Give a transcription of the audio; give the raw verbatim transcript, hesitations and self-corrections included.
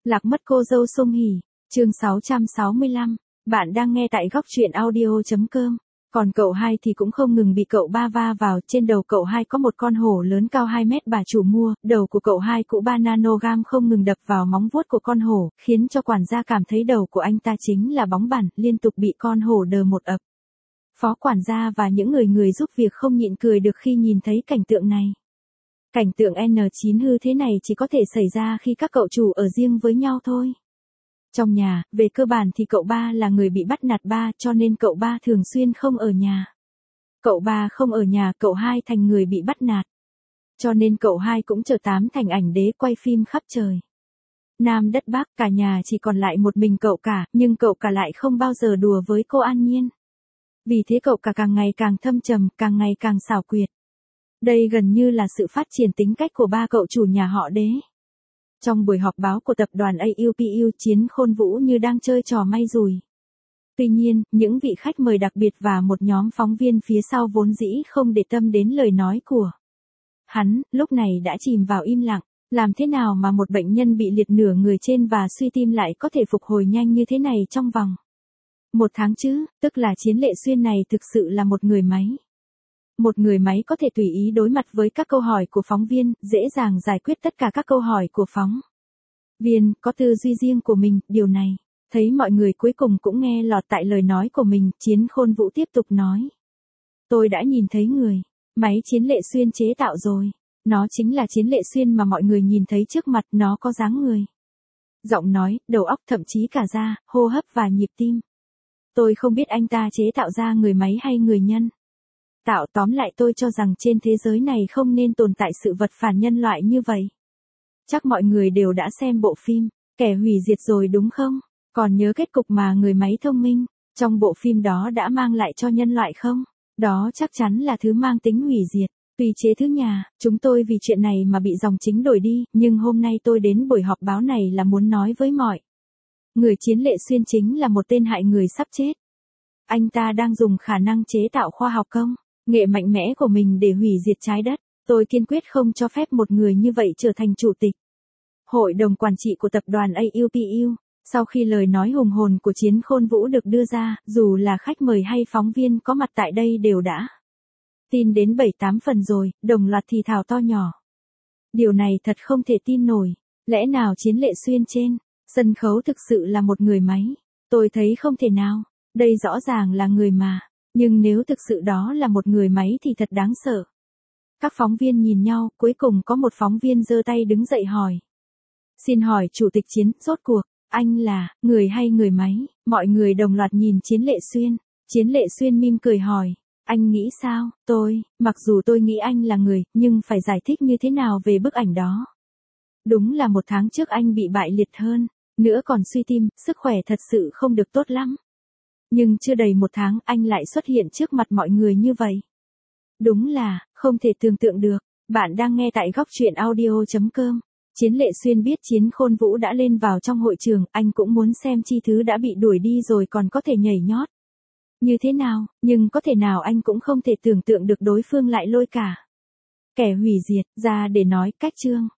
Lạc mất cô dâu Song Hỷ, chương sáu trăm sáu mươi lăm. Bạn đang nghe tại góc truyện audio.com. Còn cậu hai thì cũng không ngừng bị cậu ba va vào, trên đầu cậu hai có một con hổ lớn cao hai mét bà chủ mua, đầu của cậu hai cụ ba nanogram không ngừng đập vào móng vuốt của con hổ, khiến cho quản gia cảm thấy đầu của anh ta chính là bóng bẩn, liên tục bị con hổ đờ một ập. Phó quản gia và những người người giúp việc không nhịn cười được khi nhìn thấy cảnh tượng này. Cảnh tượng en chín hư thế này chỉ có thể xảy ra khi các cậu chủ ở riêng với nhau thôi. Trong nhà, về cơ bản thì cậu ba là người bị bắt nạt ba, cho nên cậu ba thường xuyên không ở nhà. Cậu ba không ở nhà, cậu hai thành người bị bắt nạt. Cho nên cậu hai cũng trở tám thành ảnh đế quay phim khắp trời. Nam đất Bắc, cả nhà chỉ còn lại một mình cậu cả, nhưng cậu cả lại không bao giờ đùa với cô An Nhiên. Vì thế cậu cả càng ngày càng thâm trầm, càng ngày càng xảo quyệt. Đây gần như là sự phát triển tính cách của ba cậu chủ nhà họ Đế. Trong buổi họp báo của tập đoàn a u pê u, Chiến Khôn Vũ như đang chơi trò may rủi. Tuy nhiên, những vị khách mời đặc biệt và một nhóm phóng viên phía sau vốn dĩ không để tâm đến lời nói của hắn, lúc này đã chìm vào im lặng. Làm thế nào mà một bệnh nhân bị liệt nửa người trên và suy tim lại có thể phục hồi nhanh như thế này trong vòng một tháng chứ, tức là Chiến Lệ Xuyên này thực sự là một người máy. Một người máy có thể tùy ý đối mặt với các câu hỏi của phóng viên, dễ dàng giải quyết tất cả các câu hỏi của phóng viên, có tư duy riêng của mình, điều này. Thấy mọi người cuối cùng cũng nghe lọt tại lời nói của mình, Chiến Khôn Vũ tiếp tục nói. Tôi đã nhìn thấy người, máy Chiến Lệ Xuyên chế tạo rồi. Nó chính là Chiến Lệ Xuyên mà mọi người nhìn thấy trước mặt, nó có dáng người, giọng nói, đầu óc, thậm chí cả da, hô hấp và nhịp tim. Tôi không biết anh ta chế tạo ra người máy hay người nhân. Tạo tóm lại tôi cho rằng trên thế giới này không nên tồn tại sự vật phản nhân loại như vậy. Chắc mọi người đều đã xem bộ phim, Kẻ Hủy Diệt rồi đúng không? Còn nhớ kết cục mà người máy thông minh, trong bộ phim đó đã mang lại cho nhân loại không? Đó chắc chắn là thứ mang tính hủy diệt. Vì chế thứ nhà, chúng tôi vì chuyện này mà bị dòng chính đổi đi, nhưng hôm nay tôi đến buổi họp báo này là muốn nói với mọi người Chiến Lệ Xuyên chính là một tên hại người sắp chết. Anh ta đang dùng khả năng chế tạo khoa học công nghệ mạnh mẽ của mình để hủy diệt trái đất. Tôi kiên quyết không cho phép một người như vậy trở thành chủ tịch hội đồng quản trị của tập đoàn a u pê u. Sau khi lời nói hùng hồn của Chiến Khôn Vũ được đưa ra, dù là khách mời hay phóng viên có mặt tại đây đều đã tin đến bảy tám phần rồi, đồng loạt thì thào to nhỏ. Điều này thật không thể tin nổi. Lẽ nào Chiến Lệ Xuyên trên sân khấu thực sự là một người máy? Tôi thấy không thể nào. Đây rõ ràng là người mà. Nhưng nếu thực sự đó là một người máy thì thật đáng sợ. Các phóng viên nhìn nhau, cuối cùng có một phóng viên giơ tay đứng dậy hỏi. Xin hỏi Chủ tịch Chiến, rốt cuộc, anh là người hay người máy? Mọi người đồng loạt nhìn Chiến Lệ Xuyên. Chiến Lệ Xuyên mỉm cười hỏi. Anh nghĩ sao? Tôi, mặc dù tôi nghĩ anh là người, nhưng phải giải thích như thế nào về bức ảnh đó? Đúng là một tháng trước anh bị bại liệt hơn, nữa còn suy tim, sức khỏe thật sự không được tốt lắm. Nhưng chưa đầy một tháng anh lại xuất hiện trước mặt mọi người như vậy. Đúng là, không thể tưởng tượng được. Bạn đang nghe tại góc truyện audio.com. Chiến Lệ Xuyên biết Chiến Khôn Vũ đã lên vào trong hội trường, anh cũng muốn xem chi thứ đã bị đuổi đi rồi còn có thể nhảy nhót như thế nào, nhưng có thể nào anh cũng không thể tưởng tượng được đối phương lại lôi cả Kẻ Hủy Diệt ra để nói cách chương.